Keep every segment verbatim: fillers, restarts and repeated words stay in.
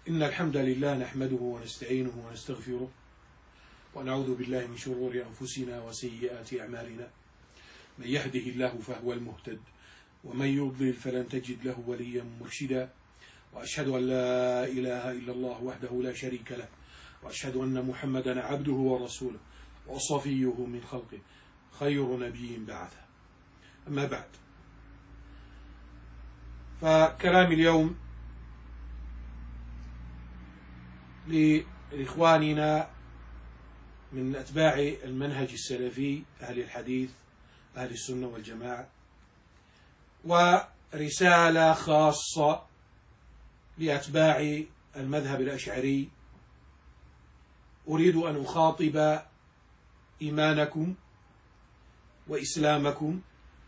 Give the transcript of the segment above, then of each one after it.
إن الحمد لله نحمده ونستعينه ونستغفره ونعوذ بالله من شرور أنفسنا وسيئات أعمالنا. من يهده الله فهو المهتد ومن يضلل فلن تجد له وليا مرشدا. وأشهد أن لا إله إلا الله وحده لا شريك له، وأشهد أن محمدا عبده ورسوله وصفيه من خلقه خير نبي بعثه. أما بعد، فكلام اليوم لإخواننا من أتباع المنهج السلفي أهل الحديث أهل السنة والجماعة، ورسالة خاصة لأتباع المذهب الأشعري. أريد أن أخاطب إيمانكم وإسلامكم،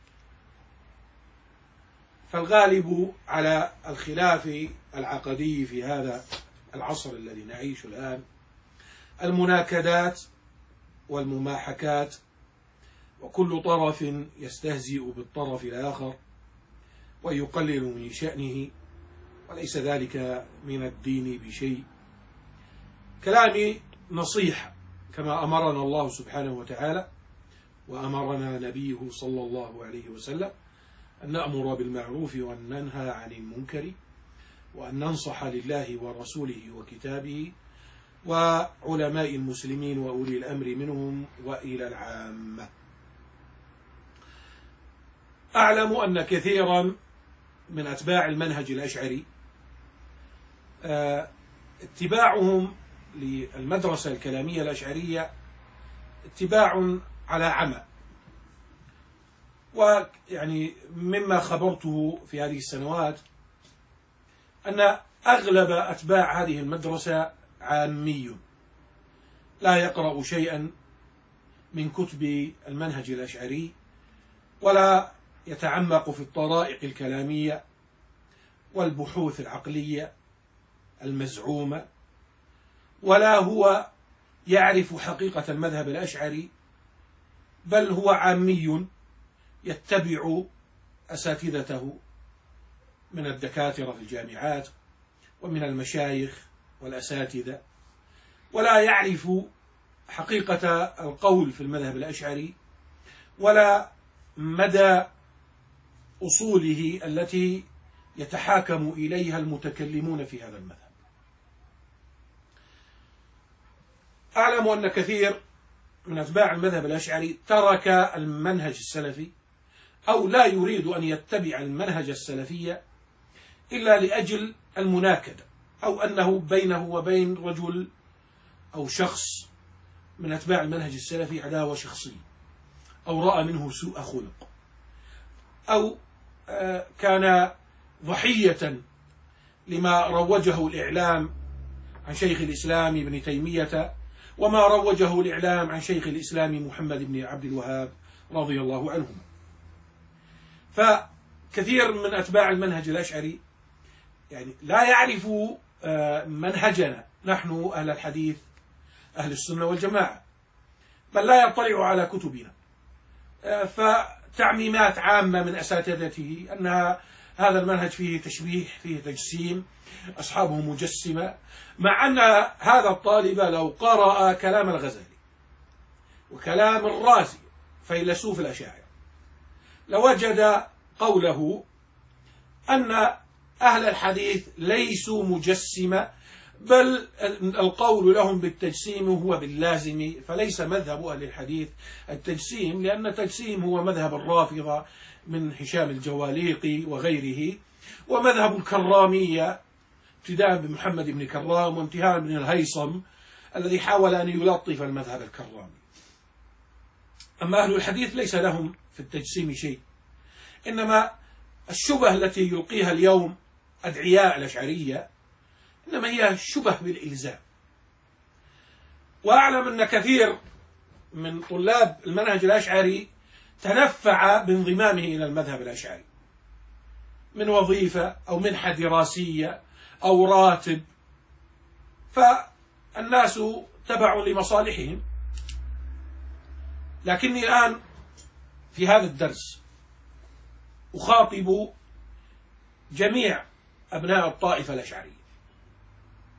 فالغالب على الخلاف العقدي في هذا العصر الذي نعيش الآن المناكدات والمماحكات، وكل طرف يستهزئ بالطرف الآخر ويقلل من شأنه، وليس ذلك من الدين بشيء. كلامي نصيحة كما أمرنا الله سبحانه وتعالى وأمرنا نبيه صلى الله عليه وسلم أن نأمر بالمعروف وأن ننهى عن المنكر وأن ننصح لله ورسوله وكتابه وعلماء المسلمين وأولي الأمر منهم وإلى العامة. أعلم أن كثيرا من أتباع المنهج الأشعري اتباعهم للمدرسة الكلامية الأشعرية اتباع على عمى، ويعني مما خبرته في هذه السنوات أن أغلب أتباع هذه المدرسة عامي لا يقرأ شيئا من كتب المنهج الأشعري ولا يتعمق في الطرائق الكلامية والبحوث العقلية المزعومة، ولا هو يعرف حقيقة المذهب الأشعري، بل هو عامي يتبع أساتذته من الدكاترة في الجامعات ومن المشايخ والأساتذة، ولا يعرف حقيقة القول في المذهب الأشعري ولا مدى أصوله التي يتحاكم إليها المتكلمون في هذا المذهب. أعلم أن كثير من أتباع المذهب الأشعري ترك المنهج السلفي أو لا يريد أن يتبع المنهج السلفي إلا لأجل المناكدة، أو أنه بينه وبين رجل أو شخص من أتباع المنهج السلفي عداوة شخصية، أو رأى منه سوء خلق، أو كان ضحية لما روجه الإعلام عن شيخ الإسلام ابن تيمية وما روجه الإعلام عن شيخ الإسلام محمد بن عبد الوهاب رضي الله عنهما. فكثير من أتباع المنهج الأشعري يعني لا يعرف منهجنا نحن أهل الحديث أهل السنة والجماعة، بل لا يطلع على كتبنا، فتعميمات عامة من أساتذته أن هذا المنهج فيه تشبيه فيه تجسيم، أصحابه مجسمة، مع أن هذا الطالب لو قرأ كلام الغزالي وكلام الرازي فيلسوف الأشاعرة لوجد قوله أن أهل الحديث ليسوا مجسمة، بل القول لهم بالتجسيم هو باللازم، فليس مذهب أهل الحديث التجسيم، لأن التجسيم هو مذهب الرافضة من هشام الجواليقي وغيره، ومذهب الكرامية ابتداء بمحمد بن كرام وانتهاء بن الهيثم الذي حاول أن يلطف المذهب الكرامي. أما أهل الحديث ليس لهم في التجسيم شيء، إنما الشبه التي يلقيها اليوم أدعياء الأشعرية إنما هي شبه بالإلزام. وأعلم أن كثير من طلاب المنهج الأشعري تنفع بانضمامه إلى المذهب الأشعري من وظيفة أو منحة دراسية أو راتب، فالناس تبع لمصالحهم. لكني الآن في هذا الدرس أخاطب جميع أبناء الطائفة الأشعرية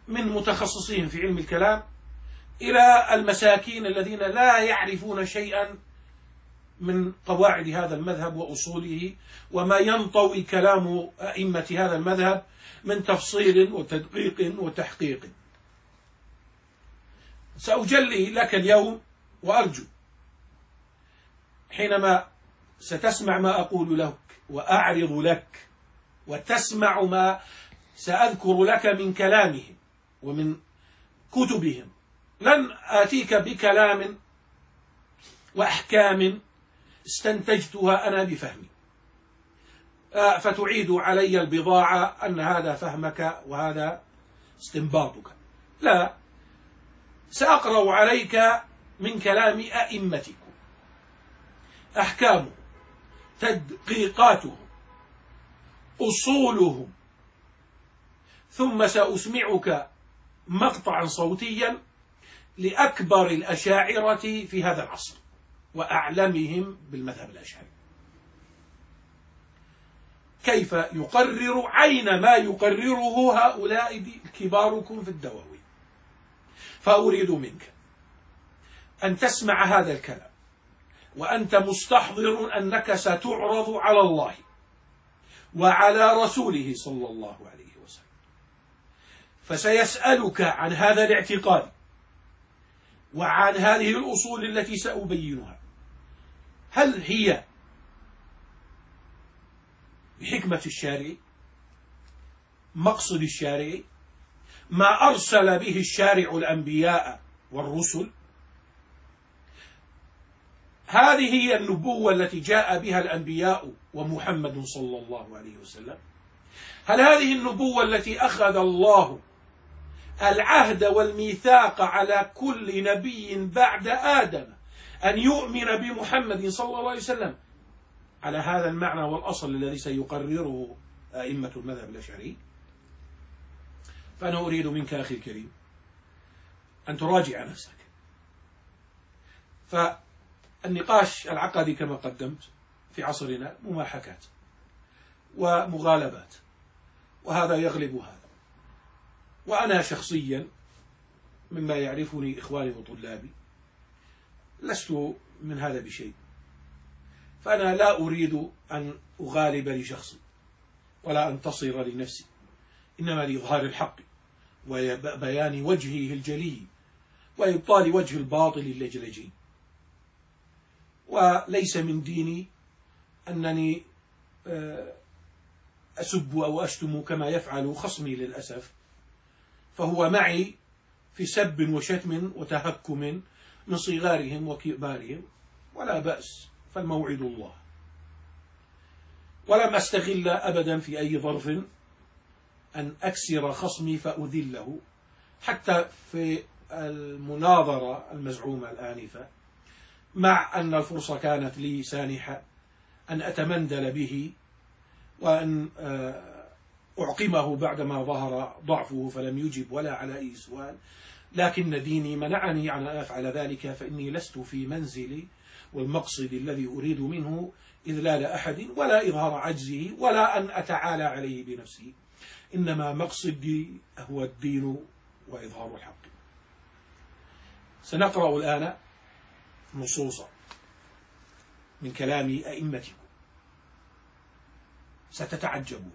من متخصصين في علم الكلام إلى المساكين الذين لا يعرفون شيئا من قواعد هذا المذهب وأصوله وما ينطوي كلام أئمة هذا المذهب من تفصيل وتدقيق وتحقيق. سأجلي لك اليوم، وأرجو حينما ستسمع ما أقول لك وأعرض لك وتسمع ما سأذكر لك من كلامهم ومن كتبهم، لن آتيك بكلام وأحكام استنتجتها أنا بفهمي فتعيد علي البضاعة أن هذا فهمك وهذا استنباطك. لا، سأقرأ عليك من كلام أئمتكم أحكامهم، تدقيقاتهم، أصولهم، ثم سأسمعك مقطعا صوتيا لأكبر الأشاعرة في هذا العصر وأعلمهم بالمذهب الأشعري، كيف يقرر عين ما يقرره هؤلاء كباركم في الدواوين. فأريد منك أن تسمع هذا الكلام وأنت مستحضر أنك ستعرض على الله وعلى رسوله صلى الله عليه وسلم، فسيسألك عن هذا الاعتقاد وعن هذه الأصول التي سأبينها، هل هي بحكمة الشارع، مقصد الشارع، ما أرسل به الشارع الأنبياء والرسل؟ هذه هي النبوة التي جاء بها الأنبياء ومحمد صلى الله عليه وسلم؟ هل هذه النبوة التي أخذ الله العهد والميثاق على كل نبي بعد آدم أن يؤمن بمحمد صلى الله عليه وسلم على هذا المعنى والأصل الذي سيقرره أئمة المذهب الأشعري؟ فأنا أريد منك أخي الكريم أن تراجع نفسك. فالنقاش العقدي كما قدمت في عصرنا مماحكات ومغالبات، وهذا يغلب هذا. وأنا شخصيا مما يعرفني إخواني وطلابي لست من هذا بشيء، فأنا لا أريد أن أغالب لشخصي ولا أنتصر لنفسي، إنما لإظهار الحق وبيان وجهه الجلي وإبطال وجه الباطل اللجلجي. وليس من ديني أنني أسب أو أشتم كما يفعل خصمي للأسف، فهو معي في سب وشتم وتهكم من صغارهم وكبارهم، ولا بأس، فالموعد الله. ولم أستغل أبدا في أي ظرف أن أكسر خصمي فأذله، حتى في المناظرة المزعومة الآنفة، مع أن الفرصة كانت لي سانحة أن أتمندل به وأن أعقمه بعدما ظهر ضعفه فلم يجب ولا على أي سؤال، لكن ديني منعني عن أن أفعل ذلك، فإني لست في منزلي والمقصد الذي أريد منه إذلال أحد ولا إظهار عجزه ولا أن أتعالى عليه بنفسي، إنما مقصدي هو الدين وإظهار الحق. سنقرأ الآن نصوصا من كلام أئمتكم ستتعجبون.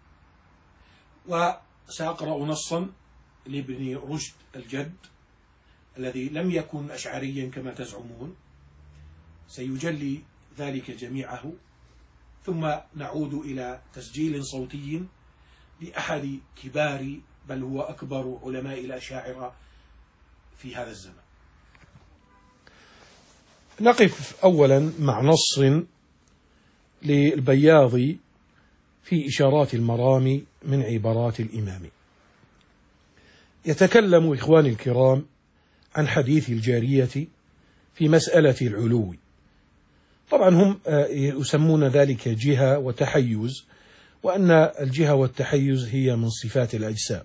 وسأقرأ نصا لابن رشد الجد الذي لم يكن أشعريا كما تزعمون، سيجلي ذلك جميعه، ثم نعود إلى تسجيل صوتي لأحد كبار بل هو أكبر علماء الأشاعرة في هذا الزمن. نقف أولا مع نص للبياضي في إشارات المرام من عبارات الإمام. يتكلم إخواني الكرام عن حديث الجارية في مسألة العلو. طبعا هم يسمون ذلك جهة وتحيز، وأن الجهة والتحيز هي من صفات الأجسام،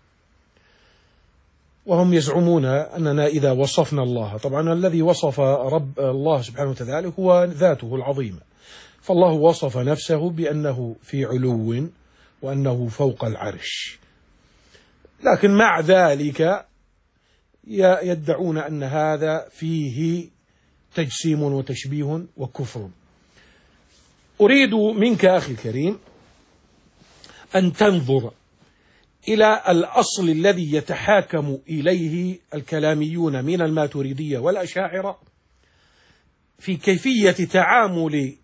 وهم يزعمون أننا إذا وصفنا الله، طبعا الذي وصف رب الله سبحانه وتعالى هو ذاته العظيمة، فالله وصف نفسه بأنه في علو وأنه فوق العرش. لكن مع ذلك يدعون أن هذا فيه تجسيم وتشبيه وكفر. أريد منك أخي الكريم أن تنظر إلى الأصل الذي يتحاكم إليه الكلاميون من الماتريدية والأشاعرة في كيفية تعامل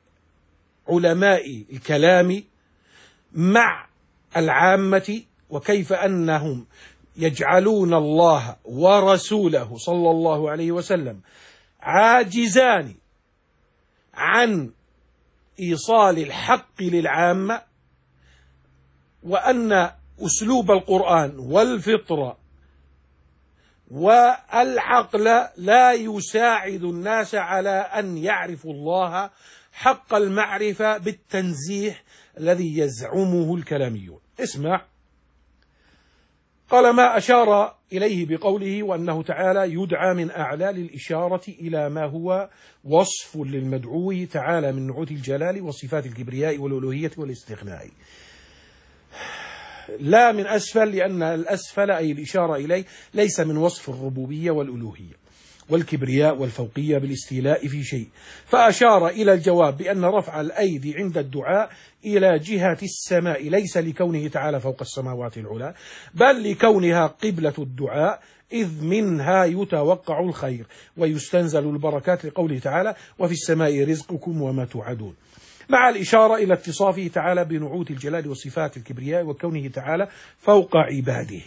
علماء الكلام مع العامة، وكيف أنهم يجعلون الله ورسوله صلى الله عليه وسلم عاجزان عن إيصال الحق للعامة، وأن أسلوب القرآن والفطرة والعقل لا يساعد الناس على أن يعرفوا الله حق المعرفة بالتنزيه الذي يزعمه الكلاميون. اسمع، قال ما أشار إليه بقوله وأنه تعالى يدعى من أعلى للإشارة إلى ما هو وصف للمدعو تعالى من نعوت الجلال وصفات الكبرياء والألوهية والاستغناء، لا من أسفل، لأن الأسفل أي الإشارة إليه ليس من وصف الربوبية والألوهية والكبرياء والفوقية بالاستيلاء في شيء، فأشار إلى الجواب بأن رفع الأيدي عند الدعاء إلى جهة السماء ليس لكونه تعالى فوق السماوات العلى، بل لكونها قبلة الدعاء، إذ منها يتوقع الخير ويستنزل البركات، لقوله تعالى وفي السماء رزقكم وما توعدون، مع الإشارة إلى اتصافه تعالى بنعوت الجلال وصفات الكبرياء وكونه تعالى فوق عباده.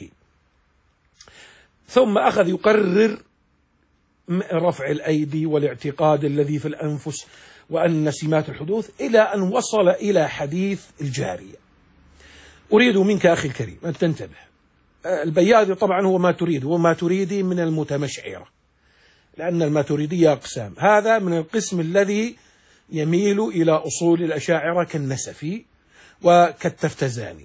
ثم أخذ يقرر رفع الأيدي والاعتقاد الذي في الأنفس وأن سمات الحدوث، إلى أن وصل إلى حديث الجارية. أريد منك أخي الكريم أن تنتبه، البياضي طبعا هو ما تريد، هو ما تريدي من المتمشعرة، لأن الماتريدية أقسام، هذا من القسم الذي يميل إلى أصول الأشاعرة كالنسفي وكالتفتزاني.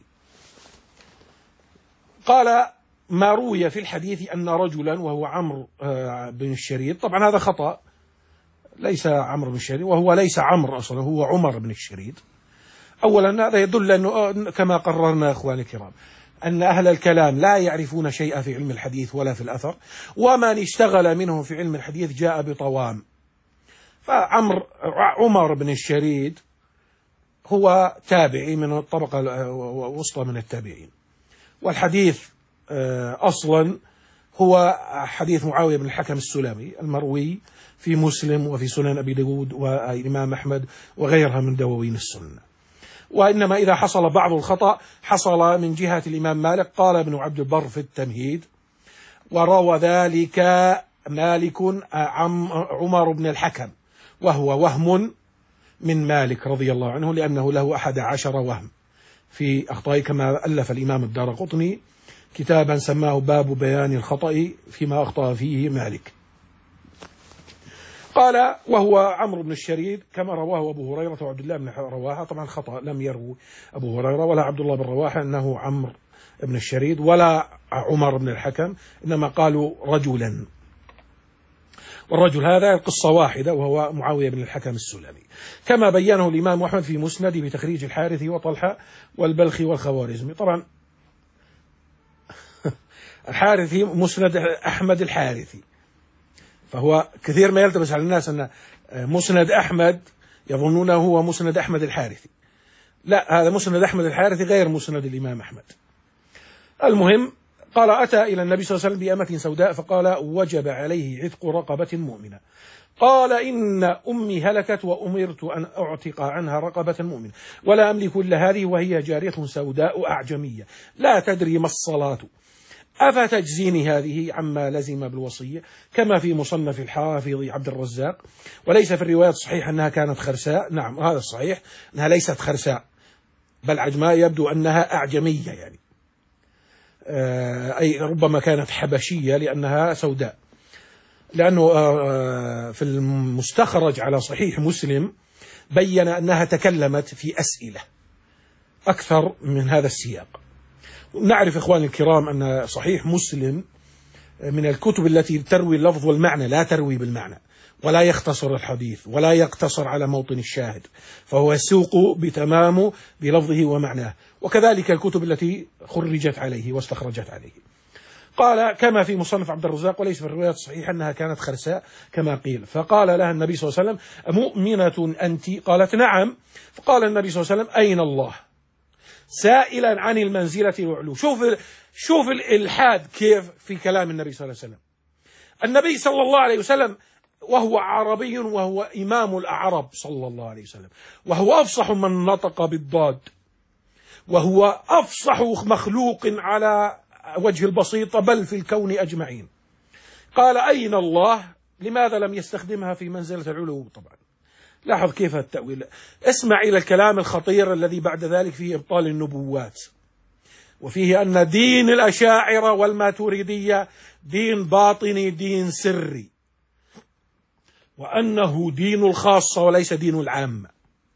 قال ما روي في الحديث أن رجلا وهو عمرو بن الشريد، طبعا هذا خطأ، ليس عمرو بن الشريد، وهو ليس عمرو أصلا، هو عمر بن الشريد. أولا هذا يدل أنه كما قررنا أخواني الكرام أن أهل الكلام لا يعرفون شيئا في علم الحديث ولا في الأثر، ومن اشتغل منهم في علم الحديث جاء بطوام. فعمر عمر بن الشريد هو تابعي من الطبقة الوسطى من التابعين، والحديث أصلا هو حديث معاوية بن الحكم السلمي المروي في مسلم وفي سنن أبي داود والإمام أحمد وغيرها من دواوين السنة. وإنما إذا حصل بعض الخطأ حصل من جهة الإمام مالك. قال ابن عبد البر في التمهيد وروى ذلك مالك عن عمر بن الحكم، وهو وهم من مالك رضي الله عنه، لأنه له أحد عشر وهم في أخطائه، كما ألف الإمام الدارقطني كتابا سماه باب بيان الخطأ فيما أخطأ فيه مالك. قال وهو عمرو بن الشريد كما رواه أبو هريرة وعبد الله بن رواحة، طبعا خطأ، لم يروي أبو هريرة ولا عبد الله بن رواحة أنه عمرو بن الشريد ولا عمر بن الحكم، إنما قالوا رجلا، والرجل هذا القصة واحدة وهو معاوية بن الحكم السلمي، كما بينه الإمام أحمد في مسند بتخريج الحارثي وطلحة والبلخي والخوارزمي. طبعا الحارثي مسند أحمد الحارثي، فهو كثير ما يلتبس على الناس أن مسند أحمد يظنونه هو مسند أحمد الحارثي، لا، هذا مسند أحمد الحارثي غير مسند الإمام أحمد. المهم قال أتى إلى النبي صلى الله عليه وسلم بأمة سوداء فقال وجب عليه عتق رقبة مؤمنة. قال إن أمي هلكت وأمرت أن أعتق عنها رقبة مؤمنة ولا أملك إلا هذه وهي جارية سوداء أعجمية لا تدري ما الصلاة، أفتجزيني هذه عما لزم بالوصية؟ كما في مصنف الحافظ عبد الرزاق. وليس في الروايات صحيح أنها كانت خرساء، نعم هذا الصحيح أنها ليست خرساء بل عجماء، يبدو أنها أعجمية يعني، أي ربما كانت حبشية لأنها سوداء، لأنه في المستخرج على صحيح مسلم بين أنها تكلمت في أسئلة أكثر من هذا السياق. نعرف إخواني الكرام أن صحيح مسلم من الكتب التي تروي اللفظ والمعنى لا تروي بالمعنى، ولا يختصر الحديث ولا يقتصر على موطن الشاهد، فهو يسوق بتمامه بلفظه ومعناه، وكذلك الكتب التي خرجت عليه واستخرجت عليه. قال كما في مصنف عبد الرزاق، وليس في الروايات الصحيحة أنها كانت خرساء كما قيل. فقال لها النبي صلى الله عليه وسلم: أمؤمنة أنت؟ قالت: نعم. فقال النبي صلى الله عليه وسلم: أين الله؟ سائلا عن المنزلة والعلو. شوف شوف الإلحاد كيف في كلام النبي صلى الله عليه وسلم. النبي صلى الله عليه وسلم وهو عربي وهو إمام الأعراب صلى الله عليه وسلم، وهو أفصح من نطق بالضاد، وهو أفصح مخلوق على وجه البسيطة بل في الكون أجمعين. قال: أين الله؟ لماذا لم يستخدمها في منزلة العلو؟ طبعا لاحظ كيف التأويل. اسمع إلى الكلام الخطير الذي بعد ذلك فيه إبطال النبوات، وفيه أن دين الأشاعرة والماتريدية دين باطني، دين سري، وأنه دين الخاصة وليس دين العامة،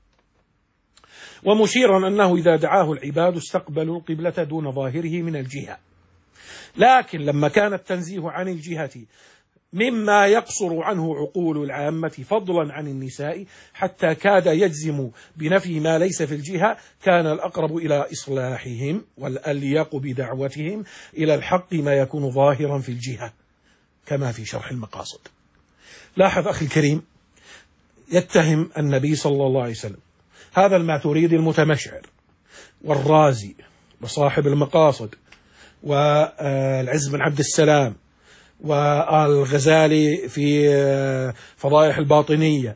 ومشيرا أنه إذا دعاه العباد استقبلوا القبلة دون ظاهره من الجهة. لكن لما كان التنزيه عن الجهة مما يقصر عنه عقول العامة فضلا عن النساء حتى كاد يجزم بنفي ما ليس في الجهة، كان الأقرب إلى إصلاحهم والأليق بدعوتهم إلى الحق ما يكون ظاهرا في الجهة، كما في شرح المقاصد. لاحظ أخي الكريم، يتهم النبي صلى الله عليه وسلم هذا الماتريدي المتمشعر والرازي وصاحب المقاصد والعز بن عبد السلام والغزالي في فضائح الباطنية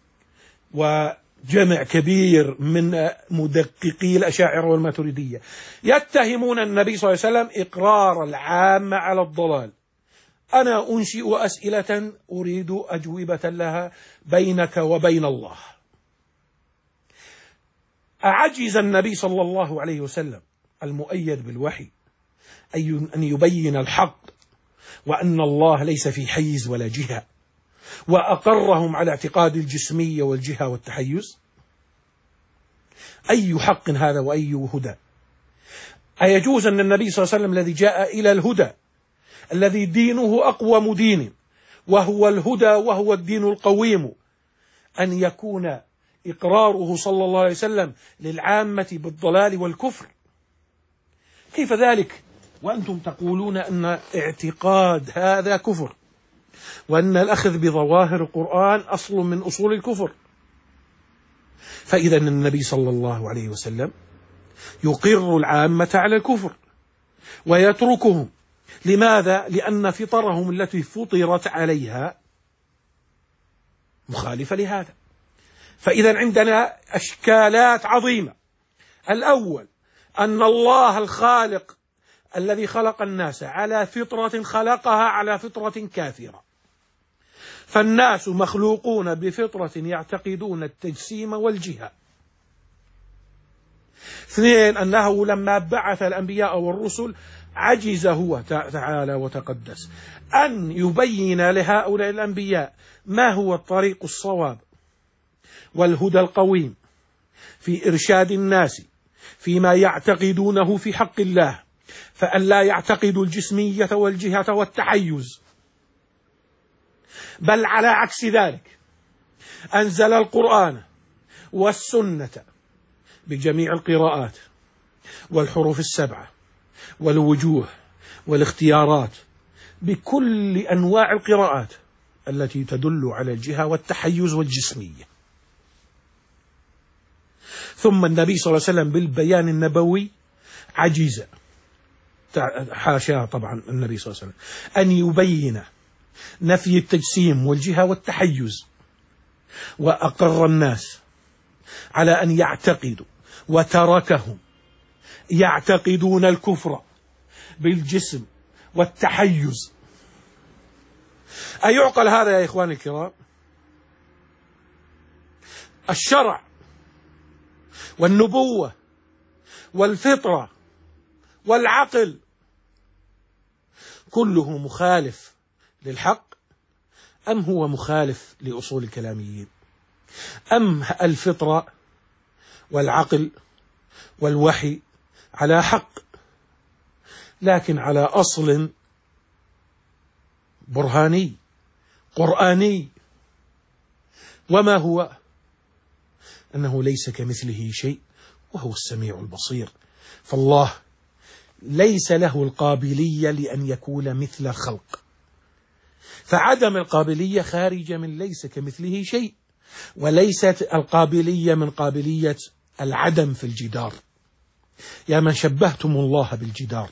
وجمع كبير من مدققي الأشاعرة والماتريدية، يتهمون النبي صلى الله عليه وسلم إقرار العامة على الضلال. أنا أنشئ أسئلة أريد أجوبة لها بينك وبين الله. أعجز النبي صلى الله عليه وسلم المؤيد بالوحي أن يبين الحق وأن الله ليس في حيز ولا جهة، وأقرهم على اعتقاد الجسمية والجهة والتحيز؟ أي حق هذا وأي هدى؟ أيجوز أن النبي صلى الله عليه وسلم الذي جاء إلى الهدى الذي دينه أقوم دين وهو الهدى وهو الدين القويم أن يكون إقراره صلى الله عليه وسلم للعامة بالضلال والكفر؟ كيف ذلك وأنتم تقولون أن اعتقاد هذا كفر، وأن الأخذ بظواهر القرآن أصل من أصول الكفر؟ فإذا النبي صلى الله عليه وسلم يقر العامة على الكفر ويتركهم. لماذا؟ لأن فطرهم التي فطرت عليها مخالفة لهذا. فإذا عندنا أشكالات عظيمة. الأول أن الله الخالق الذي خلق الناس على فطرة خلقها على فطرة كافرة، فالناس مخلوقون بفطرة يعتقدون التجسيم والجهة. اثنين، أنه لما بعث الأنبياء والرسل عجز هو تعالى وتقدس أن يبين لهؤلاء الأنبياء ما هو الطريق الصواب والهدى القويم في إرشاد الناس فيما يعتقدونه في حق الله، فأن لا يعتقدوا الجسمية والجهة والتحيز، بل على عكس ذلك أنزل القرآن والسنة بجميع القراءات والحروف السبعة والوجوه والاختيارات، بكل أنواع القراءات التي تدل على الجهة والتحيز والجسمية. ثم النبي صلى الله عليه وسلم بالبيان النبوي عجز، حاشاه طبعا النبي صلى الله عليه وسلم، أن يبين نفي التجسيم والجهة والتحيز، وأقر الناس على أن يعتقدوا وتركهم يعتقدون الكفر بالجسم والتحيز. أيعقل هذا يا إخواني الكرام؟ الشرع والنبوة والفطرة والعقل كله مخالف للحق، أم هو مخالف لأصول الكلاميين؟ أم الفطرة والعقل والوحي على حق لكن على أصل برهاني قرآني وما هو؟ أنه ليس كمثله شيء وهو السميع البصير. فالله ليس له القابلية لأن يكون مثل خلق، فعدم القابلية خارجة من ليس كمثله شيء، وليست القابلية من قابلية العدم في الجدار. يا من شبهتم الله بالجدار.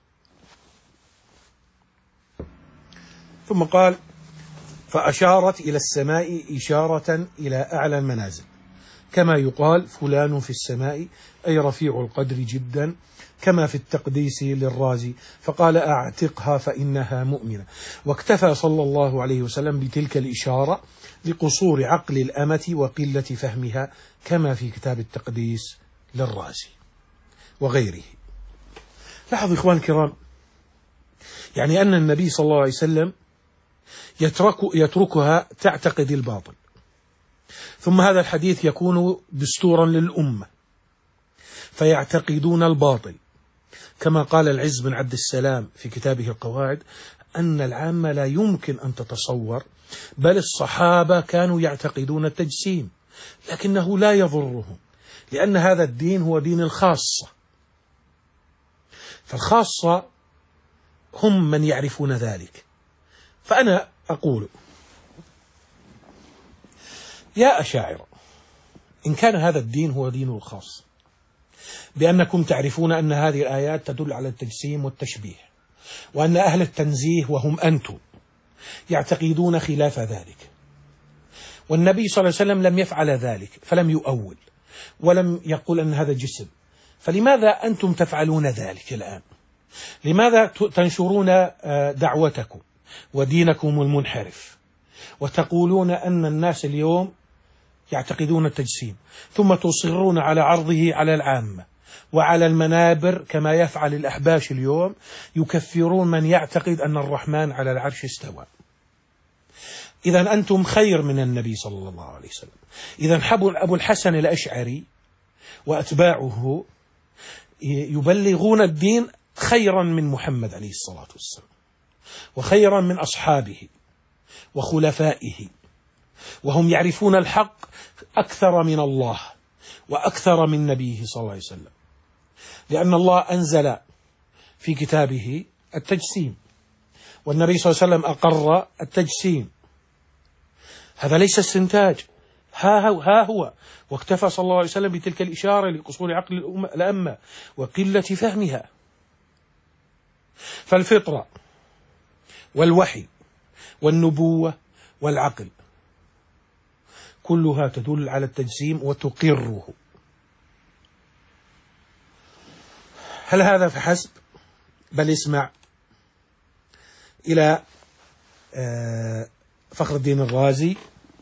ثم قال: فأشارت إلى السماء إشارة إلى أعلى المنازل، كما يقال فلان في السماء، أي رفيع القدر جدا، كما في التقديس للرازي، فقال: أعتقها فإنها مؤمنة. واكتفى صلى الله عليه وسلم بتلك الإشارة لقصور عقل الأمة وقلة فهمها، كما في كتاب التقديس للرازي وغيره. لاحظوا إخوان الكرام، يعني أن النبي صلى الله عليه وسلم يترك يتركها تعتقد الباطل، ثم هذا الحديث يكون دستورا للأمة فيعتقدون الباطل، كما قال العز بن عبد السلام في كتابه القواعد أن العامة لا يمكن أن تتصور، بل الصحابة كانوا يعتقدون التجسيم لكنه لا يضرهم، لأن هذا الدين هو دين الخاصة، فالخاصة هم من يعرفون ذلك. فأنا أقول: يا أشاعرة، إن كان هذا الدين هو دين الخاص، بأنكم تعرفون أن هذه الآيات تدل على التجسيم والتشبيه، وأن أهل التنزيه وهم أنتم يعتقدون خلاف ذلك، والنبي صلى الله عليه وسلم لم يفعل ذلك فلم يؤول ولم يقول أن هذا جسم، فلماذا أنتم تفعلون ذلك الآن؟ لماذا تنشرون دعوتكم ودينكم المنحرف وتقولون أن الناس اليوم يعتقدون التجسيم، ثم تصرون على عرضه على العامة وعلى المنابر كما يفعل الأحباش اليوم، يكفرون من يعتقد أن الرحمن على العرش استوى؟ إذا أنتم خير من النبي صلى الله عليه وسلم. إذا أبو الحسن الأشعري وأتباعه يبلغون الدين خيرا من محمد عليه الصلاة والسلام، وخيرا من أصحابه وخلفائه، وهم يعرفون الحق أكثر من الله وأكثر من نبيه صلى الله عليه وسلم، لأن الله أنزل في كتابه التجسيم، والنبي صلى الله عليه وسلم أقر التجسيم. هذا ليس استنتاج، ها هو, ها هو واكتفى صلى الله عليه وسلم بتلك الإشارة لقصور عقل الأمة وقلة فهمها. فالفطرة والوحي والنبوة والعقل كلها تدل على التجسيم وتقره. هل هذا فحسب؟ بل اسمع إلى فخر الدين الرازي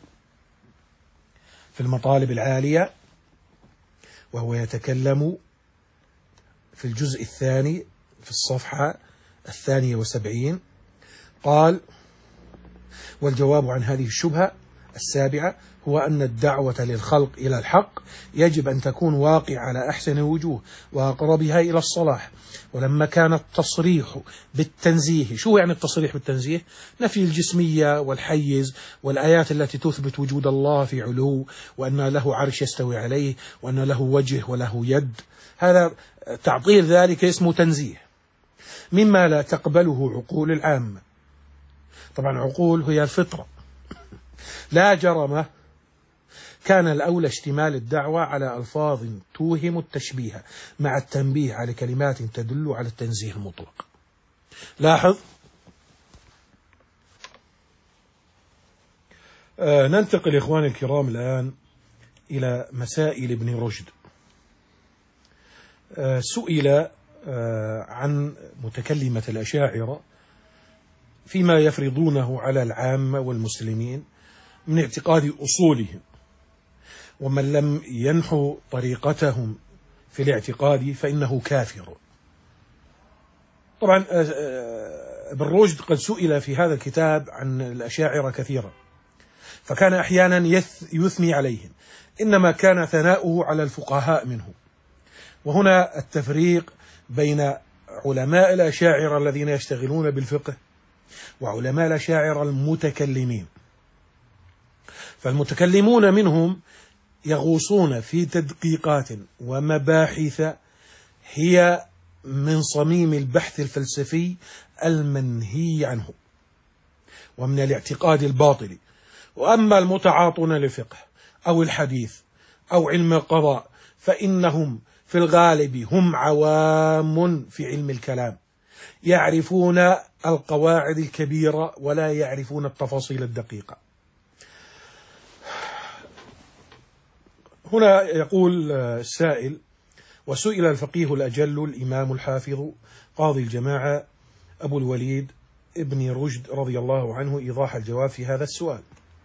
في المطالب العالية، وهو يتكلم في الجزء الثاني في الصفحة الثانية وسبعين، قال: والجواب عن هذه الشبهة السابعة هو أن الدعوة للخلق إلى الحق يجب أن تكون واقع على أحسن الوجوه وأقربها إلى الصلاح. ولما كان التصريح بالتنزيه، شو يعني التصريح بالتنزيه؟ نفي الجسمية والحيز والآيات التي تثبت وجود الله في علو، وأن له عرش يستوي عليه، وأن له وجه وله يد، هذا تعطيل ذلك اسمه تنزيه، مما لا تقبله عقول العامة. طبعا عقول هي الفطرة. لا جرم كان الأولى اشتمال الدعوة على ألفاظ توهم التشبيه مع التنبيه على كلمات تدل على التنزيه المطلق. لاحظ، آه ننتقل إخواني الكرام الآن إلى مسائل ابن رشد. آه سئل آه عن متكلمة الأشاعرة فيما يفرضونه على العامة والمسلمين من اعتقاد أصولهم، ومن لم ينحو طريقتهم في الاعتقاد فإنه كافر. طبعا ابن رشد قد سئل في هذا الكتاب عن الأشاعرة كثيرا، فكان أحيانا يثني عليهم، إنما كان ثناؤه على الفقهاء منه. وهنا التفريق بين علماء الأشاعرة الذين يشتغلون بالفقه وعلماء الأشاعرة المتكلمين. فالمتكلمون منهم يغوصون في تدقيقات ومباحث هي من صميم البحث الفلسفي المنهي عنه ومن الاعتقاد الباطل. وأما المتعاطون للفقه أو الحديث أو علم القضاء فإنهم في الغالب هم عوام في علم الكلام، يعرفون القواعد الكبيرة ولا يعرفون التفاصيل الدقيقة. هنا يقول السائل: وسئل الفقيه الأجل الإمام الحافظ قاضي الجماعة أبو الوليد ابن رشد رضي الله عنه إيضاح الجواب في هذا السؤال.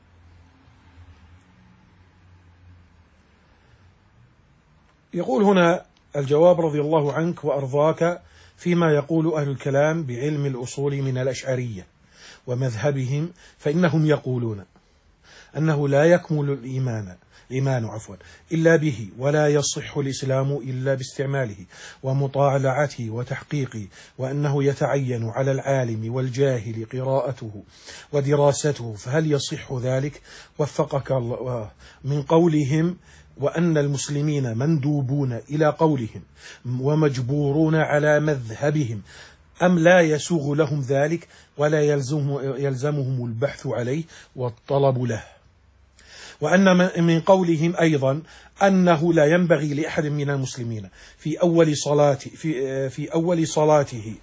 يقول هنا الجواب: رضي الله عنك وأرضاك فيما يقول أهل الكلام بعلم الأصول من الأشعرية ومذهبهم، فإنهم يقولون أنه لا يكمل الإيمان الإيمان عفوا إلا به، ولا يصح الإسلام إلا باستعماله ومطالعته وتحقيقه، وأنه يتعين على العالم والجاهل قراءته ودراسته، فهل يصح ذلك؟ وفقك الله. من قولهم وأن المسلمين مندوبون إلى قولهم ومجبورون على مذهبهم، أم لا يسوغ لهم ذلك ولا يلزم يلزمهم البحث عليه والطلب له؟ وأن من قولهم أيضا أنه لا ينبغي لأحد من المسلمين في أول صلاة في في أول صلاته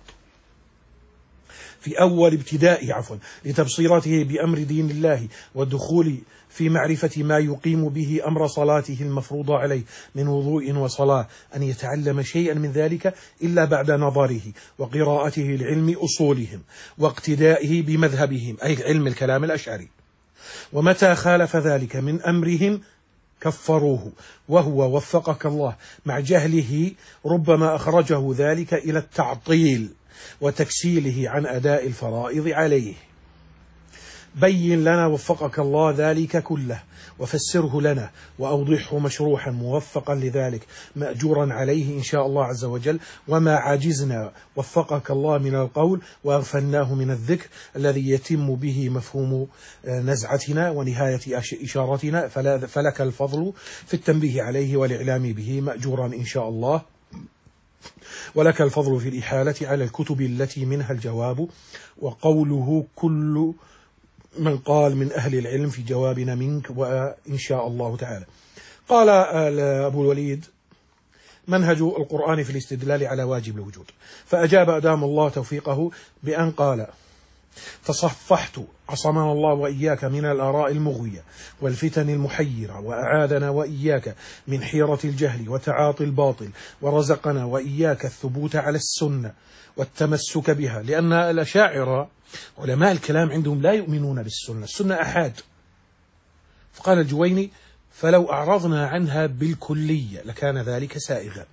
في أول ابتدائه عفوا لتبصيرته بأمر دين الله والدخول في معرفة ما يقيم به أمر صلاته المفروضة عليه من وضوء وصلاة أن يتعلم شيئا من ذلك إلا بعد نظره وقراءته لعلم أصولهم واقتدائه بمذهبهم، أي علم الكلام الأشعري. ومتى خالف ذلك من أمرهم كفروه، وهو وفقك الله مع جهله ربما أخرجه ذلك إلى التعطيل وتكسيله عن أداء الفرائض عليه. بين لنا وفقك الله ذلك كله وفسره لنا وأوضحه مشروحا موفقا لذلك مأجورا عليه إن شاء الله عز وجل، وما عجزنا وفقك الله من القول وأغفلناه من الذكر الذي يتم به مفهوم نزعتنا ونهاية إشارتنا، فلك الفضل في التنبيه عليه والإعلام به مأجورا إن شاء الله، ولك الفضل في الإحالة على الكتب التي منها الجواب. وقوله كل من قال من أهل العلم في جوابنا منك وإن شاء الله تعالى. قال أبو الوليد: منهج القرآن في الاستدلال على واجب الوجود. فأجاب أدام الله توفيقه بأن قال: تصفحت عصمنا الله وإياك من الآراء المغوية والفتن المحيرة، وأعاذنا وإياك من حيرة الجهل وتعاطي الباطل، ورزقنا وإياك الثبوت على السنة والتمسك بها، لأن الأشاعرة علماء الكلام عندهم لا يؤمنون بالسنة، السنة أحاد. فقال الجويني: فلو أعرضنا عنها بالكلية لكان ذلك سائغا.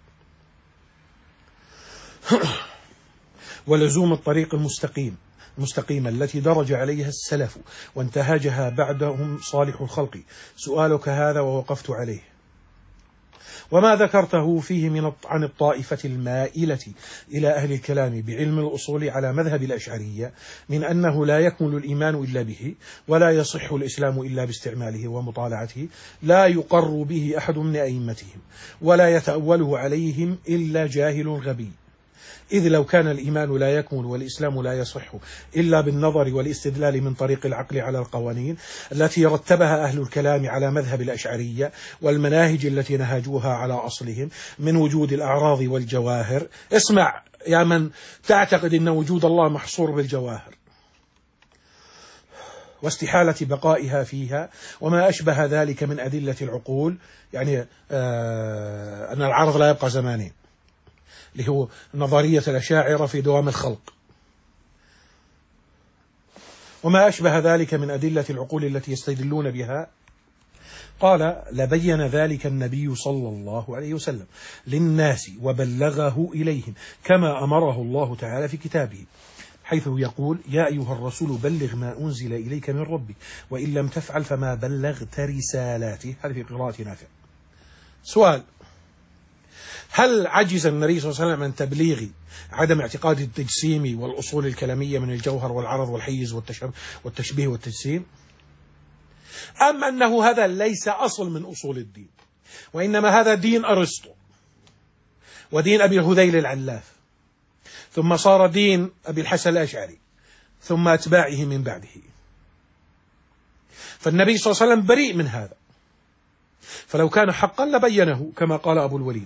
ولزوم الطريق المستقيم المستقيمة التي درج عليها السلف وانتهجها بعدهم صالح الخلق، سؤالك هذا ووقفت عليه. وما ذكرته فيه من عن الطائفة المائلة إلى أهل الكلام بعلم الأصول على مذهب الأشعرية من أنه لا يكمل الإيمان إلا به ولا يصح الإسلام إلا باستعماله ومطالعته، لا يقر به أحد من أئمتهم ولا يتأوله عليهم إلا جاهل غبي، إذ لو كان الإيمان لا يكمل والإسلام لا يصح إلا بالنظر والاستدلال من طريق العقل على القوانين التي رتبها أهل الكلام على مذهب الأشعرية والمناهج التي نهجوها على أصلهم من وجود الأعراض والجواهر. اسمع يا من تعتقد أن وجود الله محصور بالجواهر واستحالة بقائها فيها وما أشبه ذلك من أدلة العقول، يعني آه أن العرض لا يبقى زمانين، اللي هو نظرية الأشاعرة في دوام الخلق، وما أشبه ذلك من أدلة العقول التي يستدلون بها. قال: لبين ذلك النبي صلى الله عليه وسلم للناس وبلغه إليهم كما أمره الله تعالى في كتابه، حيث يقول: يا أيها الرسول بلغ ما أنزل إليك من ربك وإن لم تفعل فما بلغت رسالاته. هذه في قراءة نافع. سؤال: هل عجز النبي صلى الله عليه وسلم عن تبليغ عدم اعتقاد التجسيم والأصول الكلامية من الجوهر والعرض والحيز والتشبيه والتجسيم؟ أم أنه هذا ليس أصل من أصول الدين، وإنما هذا دين أرسطو ودين أبي الهذيل العلاف، ثم صار دين أبي الحسن الأشعري، ثم أتباعه من بعده. فالنبي صلى الله عليه وسلم بريء من هذا، فلو كان حقا لبينه كما قال أبو الوليد.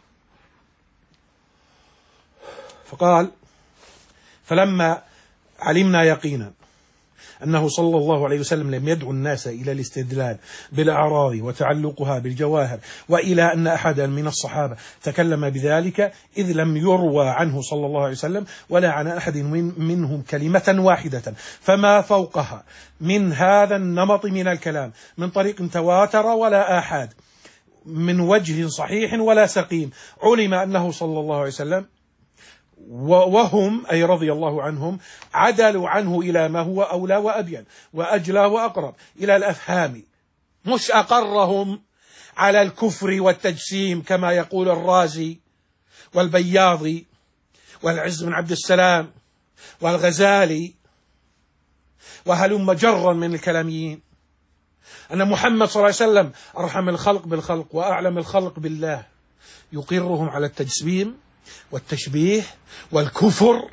فقال: فلما علمنا يقينا أنه صلى الله عليه وسلم لم يدعو الناس إلى الاستدلال بالأعراض وتعلقها بالجواهر، وإلى أن أحدا من الصحابة تكلم بذلك، إذ لم يروى عنه صلى الله عليه وسلم ولا عن أحد من منهم كلمة واحدة فما فوقها من هذا النمط من الكلام من طريق تواتر ولا آحاد من وجه صحيح ولا سقيم، علم أنه صلى الله عليه وسلم وهم أي رضي الله عنهم عدلوا عنه إلى ما هو أولى وأبين وأجلى وأقرب إلى الأفهام، مش أقرهم على الكفر والتجسيم كما يقول الرازي والبياضي والعز بن عبد السلام والغزالي وهلم جرا من الكلاميين، أن محمد صلى الله عليه وسلم أرحم الخلق بالخلق وأعلم الخلق بالله، يقرهم على التجسيم والتشبيه والكفر.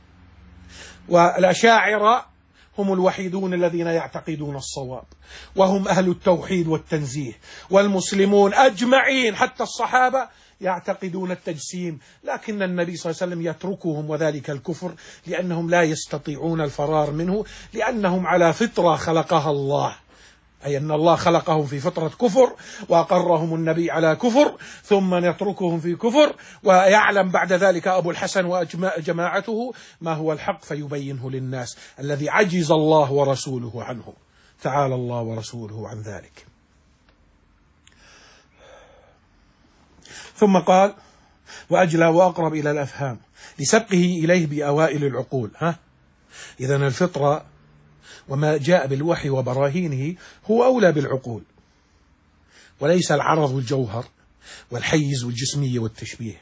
والأشاعرة هم الوحيدون الذين يعتقدون الصواب، وهم أهل التوحيد والتنزيه، والمسلمون أجمعين حتى الصحابة يعتقدون التجسيم، لكن النبي صلى الله عليه وسلم يتركهم وذلك الكفر لأنهم لا يستطيعون الفرار منه، لأنهم على فطرة خلقها الله، أي أن الله خلقهم في فطرة كفر وأقرهم النبي على كفر، ثم يتركهم في كفر، ويعلم بعد ذلك أبو الحسن وجماعته ما هو الحق فيبينه للناس الذي عجز الله ورسوله عنه، تعالى الله ورسوله عن ذلك. ثم قال: وأجلى وأقرب إلى الأفهام لسبقه إليه بأوائل العقول. ها إذن الفطرة وما جاء بالوحي وبراهينه هو أولى بالعقول، وليس العرض والجوهر والحيز والجسمية والتشبيه.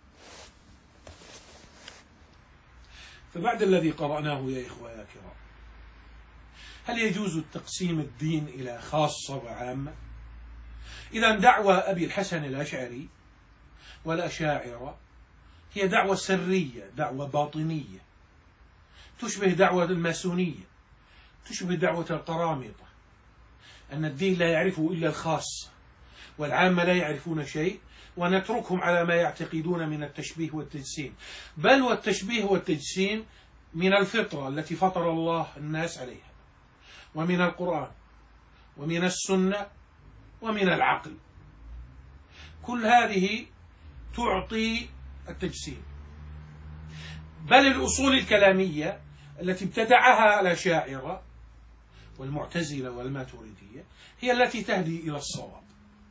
فبعد الذي قرأناه يا إخوة يا كرام، هل يجوز تقسيم الدين إلى خاصة وعامة؟ إذن دعوى أبي الحسن الأشعري والأشاعرة هي دعوة سرية، دعوة باطنية، تشبه دعوة الماسونية، تشبه دعوة القرامطة، أن الدين لا يعرفه إلا الخاص والعامة لا يعرفون شيء، ونتركهم على ما يعتقدون من التشبيه والتجسيم، بل والتشبيه والتجسيم من الفطرة التي فطر الله الناس عليها، ومن القرآن ومن السنة ومن العقل، كل هذه تعطي التجسيم. بل الأصول الكلامية التي ابتدعها الأشاعرة والمعتزلة والماتريدية هي التي تهدي إلى الصواب.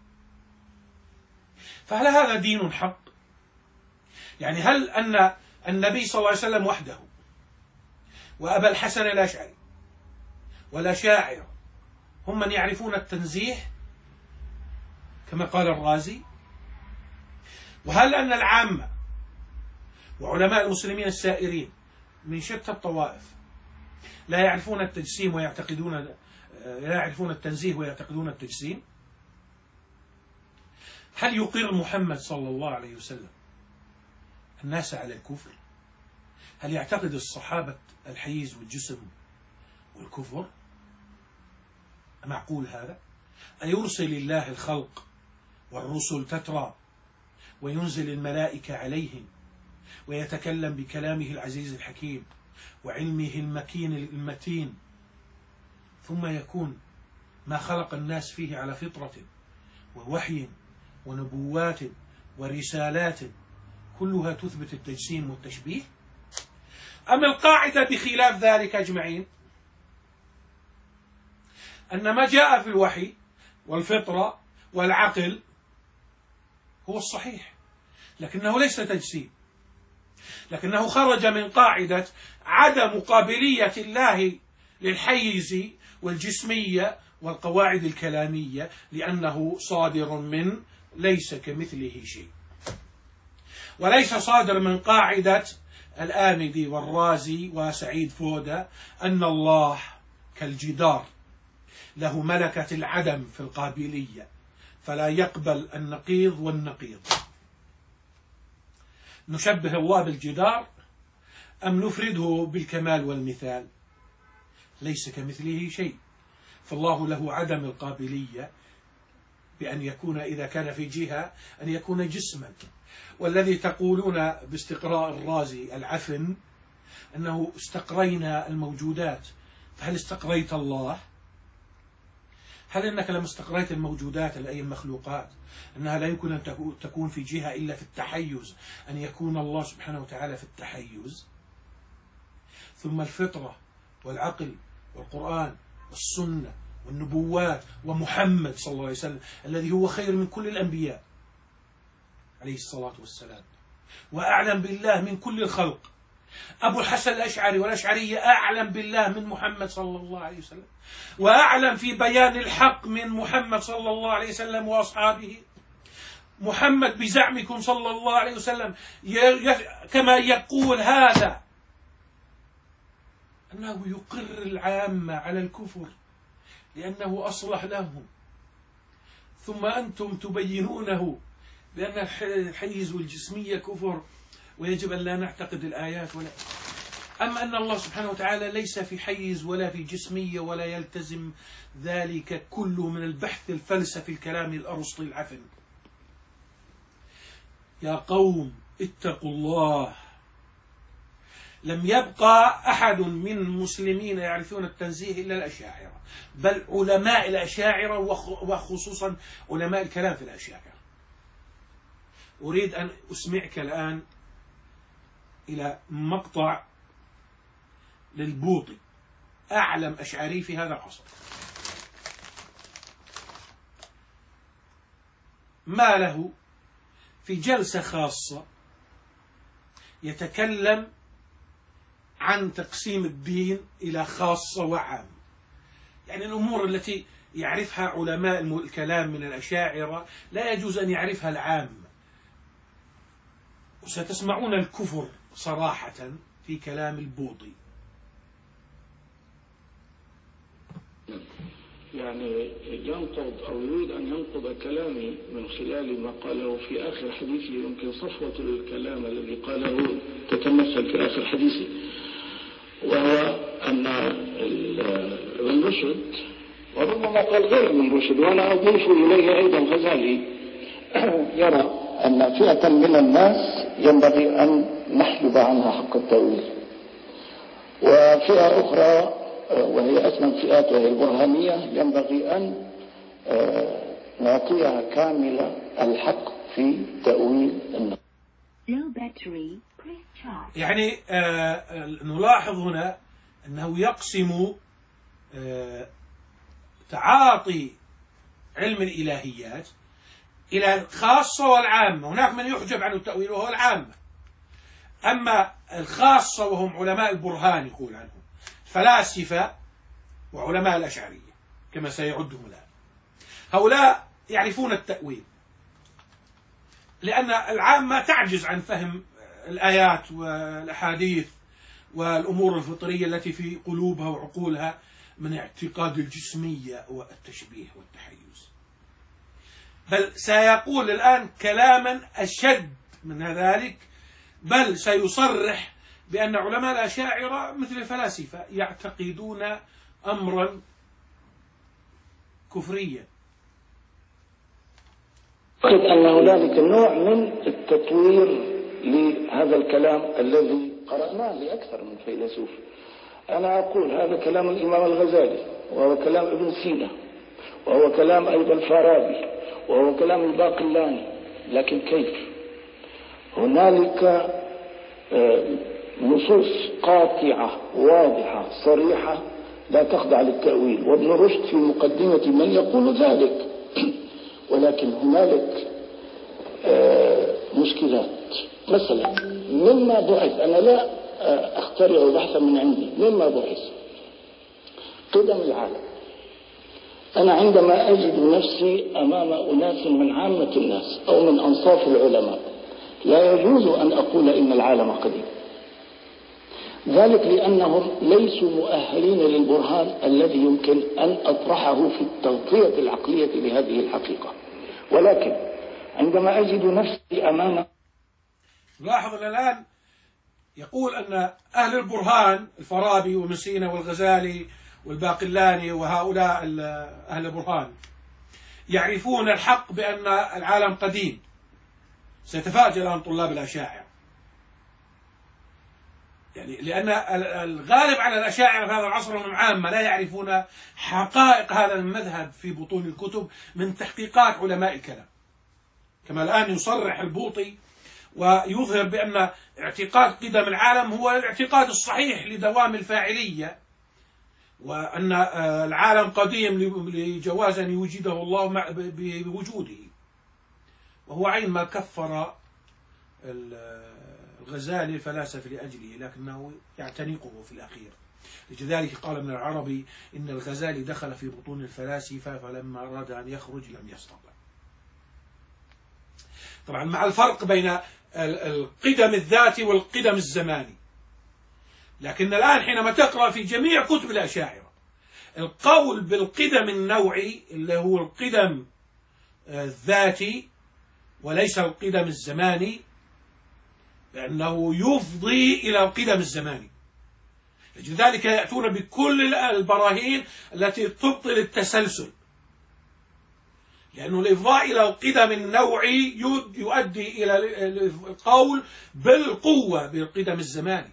فهل هذا دين حق؟ يعني هل أن النبي صلى الله عليه وسلم وحده وأبا الحسن الأشعري والأشاعرة هم من يعرفون التنزيه كما قال الرازي؟ وهل أن العامة وعلماء المسلمين السائرين من شتى الطوائف لا يعرفون التجسيم ويعتقدون لا يعرفون التنزيه ويعتقدون التجسيم؟ هل يقر محمد صلى الله عليه وسلم الناس على الكفر؟ هل يعتقد الصحابة الحيز والجسم والكفر؟ معقول هذا؟ أيرسل الله الخلق والرسل تترى وينزل الملائكة عليهم ويتكلم بكلامه العزيز الحكيم وعلمه المكين المتين، ثم يكون ما خلق الناس فيه على فطرة ووحي ونبوات ورسالات كلها تثبت التجسيم والتشبيه؟ أم القاعدة بخلاف ذلك أجمعين، أن ما جاء في الوحي والفطرة والعقل هو الصحيح، لكنه ليس تجسيم، لكنه خرج من قاعدة عدم قابلية الله للحيز والجسمية والقواعد الكلامية، لأنه صادر من ليس كمثله شيء، وليس صادر من قاعدة الآمدي والرازي وسعيد فودة أن الله كالجدار له ملكة العدم في القابلية، فلا يقبل النقيض والنقيض. نشبه الله بالجدار أم نفرده بالكمال والمثال؟ ليس كمثله شيء، فالله له عدم القابلية بأن يكون إذا كان في جهة أن يكون جسما. والذي تقولون باستقراء الرازي العفن أنه استقرينا الموجودات، فهل استقريت الله؟ هل أنك لما استقريت الموجودات أي المخلوقات أنها لا يمكن أن تكون في جهة إلا في التحيز، أن يكون الله سبحانه وتعالى في التحيز؟ ثم الفطرة والعقل والقرآن والسنة والنبوات ومحمد صلى الله عليه وسلم الذي هو خير من كل الأنبياء عليه الصلاة والسلام وأعلم بالله من كل الخلق. أبو الحسن الأشعري والأشعرية أعلم بالله من محمد صلى الله عليه وسلم، وأعلم في بيان الحق من محمد صلى الله عليه وسلم وأصحابه. محمد بزعمكم صلى الله عليه وسلم كما يقول هذا أنه يقر العامة على الكفر لأنه أصلح لهم، ثم أنتم تبينونه بأن الحيز والجسمية كفر ويجب أن لا نعتقد الآيات ولا. أما أن الله سبحانه وتعالى ليس في حيز ولا في جسمية ولا يلتزم ذلك كله من البحث الفلسفي الكلامي الأرسطي العفن. يا قوم اتقوا الله. لم يبقى أحد من المسلمين يعرفون التنزيه إلا الأشاعرة، بل علماء الأشاعرة وخصوصا علماء الكلام في الأشاعرة. أريد أن أسمعك الآن إلى مقطع للبوطي أعلم أشعري في هذا العصر، ما له في جلسة خاصة يتكلم عن تقسيم الدين إلى خاصة وعام، يعني الأمور التي يعرفها علماء الكلام من الأشاعرة لا يجوز أن يعرفها العام. وستسمعون الكفر صراحة في كلام البوطي. يعني ينقض أو يريد أن ينقض كلامي من خلال ما قاله في آخر حديثه. يمكن صفوة الكلام الذي قاله تتمثل في آخر حديثه، وهو أن ابن رشد وربما قال غير ابن رشد، وأنا أضيف إليه أيضا غزالي، يرى أن فئة من الناس ينبغي أن نحجب عنها حق التأويل، وفئة أخرى وهي أسمى فئات وهي البرهانية ينبغي أن نعطيها كامل الحق في تأويل النص. يعني آه نلاحظ هنا أنه يقسم آه تعاطي علم الإلهيات إلى الخاصة والعامة. هناك من يحجب عنه التأويل وهو العامة، أما الخاصة وهم علماء البرهان يقول عنهم فلاسفة وعلماء الأشعرية كما سيعدهم الآن. هؤلاء يعرفون التأويل لأن العامة تعجز عن فهم الآيات والأحاديث والأمور الفطرية التي في قلوبها وعقولها من اعتقاد الجسمية والتشبيه والتحيز. بل سيقول الآن كلاما أشد من ذلك، بل سيصرح بأن علماء الأشاعرة مثل الفلاسفة يعتقدون أمرا كفريا. أعتقد أن هنالك نوع من التطوير لهذا الكلام الذي قرأناه لأكثر من فيلسوف. أنا أقول هذا كلام الإمام الغزالي، وهو كلام ابن سينا، وهو كلام أيضا الفارابي، وهو كلام الباقلاني، لكن كيف؟ هنالك نصوص قاطعة واضحة صريحة لا تخضع للتأويل، وابن رشد في مقدمة من يقول ذلك. ولكن هنالك مشكلات. مثلا مما بحث، أنا لا أخترع بحثا من عندي، مما بحث قدم العالم. أنا عندما أجد نفسي أمام أناس من عامة الناس أو من أنصاف العلماء لا يجوز أن أقول إن العالم قديم. ذلك لأنهم ليسوا مؤهلين للبرهان الذي يمكن أن أطرحه في التغطية العقلية لهذه الحقيقة. ولكن عندما أجد نفسي أمام لاحظ الآن يقول أن أهل البرهان الفارابي وابن سينا والغزالي والباقلاني وهؤلاء أهل البرهان يعرفون الحق بأن العالم قديم. سيتفاجأ الآن طلاب الأشاعرة، يعني لأن الغالب على الأشاعرة في هذا العصر هم عامة لا يعرفون حقائق هذا المذهب في بطون الكتب من تحقيقات علماء الكلام، كما الآن يصرح البوطي ويظهر بأن اعتقاد قدم العالم هو الاعتقاد الصحيح لدوام الفاعلية، وأن العالم قديم لجواز أن يوجده الله بوجوده، وهو عين ما كفر الغزالي الفلاسفة لأجله، لكنه يعتنقه في الأخير. لذلك قال ابن العربي إن الغزالي دخل في بطون الفلاسفة فلما أراد أن يخرج لم يستطع. طبعا مع الفرق بين القدم الذاتي والقدم الزماني، لكن الآن حينما تقرأ في جميع كتب الأشاعرة القول بالقدم النوعي اللي هو القدم الذاتي وليس القدم الزماني، لأنه يفضي إلى القدم الزماني. لذلك يأتون بكل البراهين التي تبطل التسلسل، لأنه الإفضاء إلى القدم النوعي يؤدي إلى القول بالقوة بالقدم الزماني.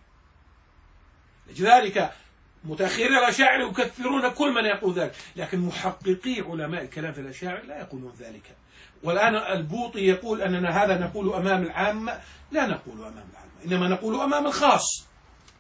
لذلك متأخري الأشاعرة يكثرون كل من يقول ذلك، لكن محققي علماء الكلام في الأشاعرة لا يقولون ذلك. والآن البوطي يقول أننا هذا نقول أمام العامة، لا نقول أمام العامة، إنما نقول أمام الخاص.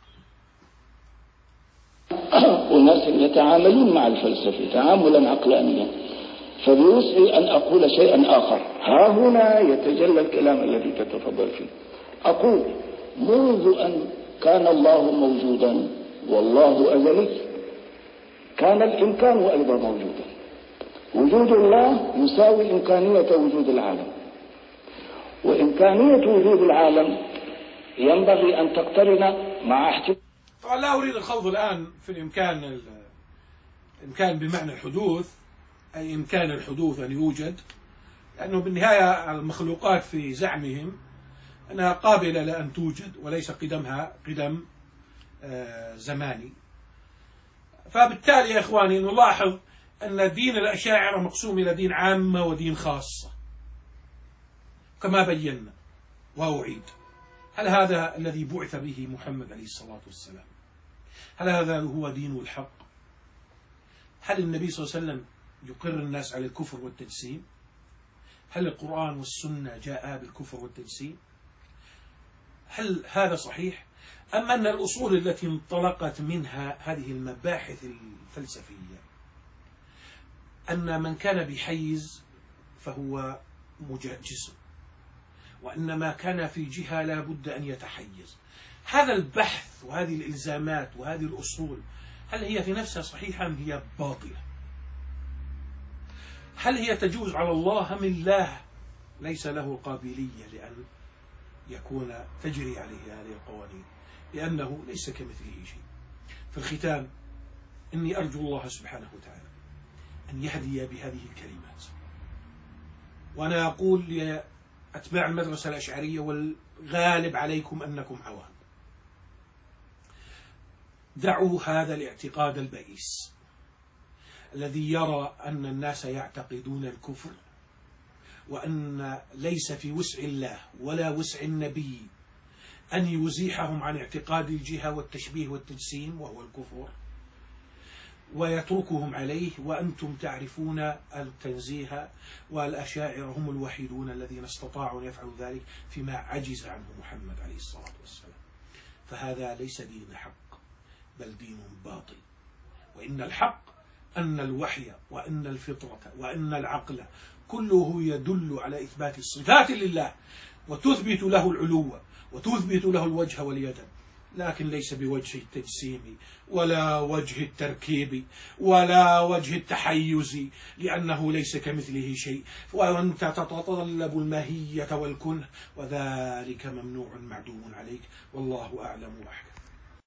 أناس يتعاملون مع الفلسفة تعاملا عقلانيا، فبوسعي أن أقول شيئا آخر. ها هنا يتجلى الكلام الذي تتفضل فيه. أقول منذ أن كان الله موجودا والله أزلي كان الإمكان أيضا موجودا. وجود الله يساوي إمكانية وجود العالم، وإمكانية وجود العالم ينبغي أن تقترن مع احتمال. طبعا لا أريد الخوض الآن في الإمكان الإمكان بمعنى الحدوث، أي إمكان الحدوث أن يوجد، لأنه بالنهاية المخلوقات في زعمهم أنها قابلة لأن توجد وليس قدمها قدم زماني. فبالتالي يا إخواني نلاحظ أن دين الأشاعرة مقسوم إلى دين عامة ودين خاصة كما بينا. وأعيد، هل هذا الذي بعث به محمد عليه الصلاة والسلام؟ هل هذا هو دين الحق؟ هل النبي صلى الله عليه وسلم يقر الناس على الكفر والتجسيم؟ هل القرآن والسنة جاء بالكفر والتجسيم؟ هل هذا صحيح؟ أم أن الأصول التي انطلقت منها هذه المباحث الفلسفية أن من كان بحيز فهو جسم، وأن ما كان في جهة لا بد أن يتحيز؟ هذا البحث وهذه الإلزامات وهذه الأصول هل هي في نفسها صحيحة أم هي باطلة؟ هل هي تجوز على الله أم الله ليس له قابلية لأن يكون تجري عليه هذه القوانين، لأنه ليس كمثله شيء؟ في الختام إني أرجو الله سبحانه وتعالى أن يهدي بهذه الكلمات، وأنا أقول لأتباع المدرسة الأشعرية والغالب عليكم أنكم عوام: دعوا هذا الاعتقاد البئيس الذي يرى أن الناس يعتقدون الكفر، وأن ليس في وسع الله ولا وسع النبي أن يزيحهم عن اعتقاد الجهة والتشبيه والتجسيم وهو الكفر، ويتركهم عليه، وأنتم تعرفون التنزيه، والأشاعرة هم الوحيدون الذين استطاعوا أن يفعلوا ذلك فيما عجز عنه محمد عليه الصلاة والسلام. فهذا ليس دين حق بل دين باطل. وإن الحق أن الوحي وأن الفطرة وأن العقل كله يدل على إثبات الصفات لله وتثبت له العلو وتثبت له الوجه واليد، لكن ليس بوجه التجسيم ولا وجه التركيب ولا وجه التحيز، لأنه ليس كمثله شيء، وأنت تتطلب الماهية والكنه، وذلك ممنوع معدوم عليك، والله أعلم وأحكم.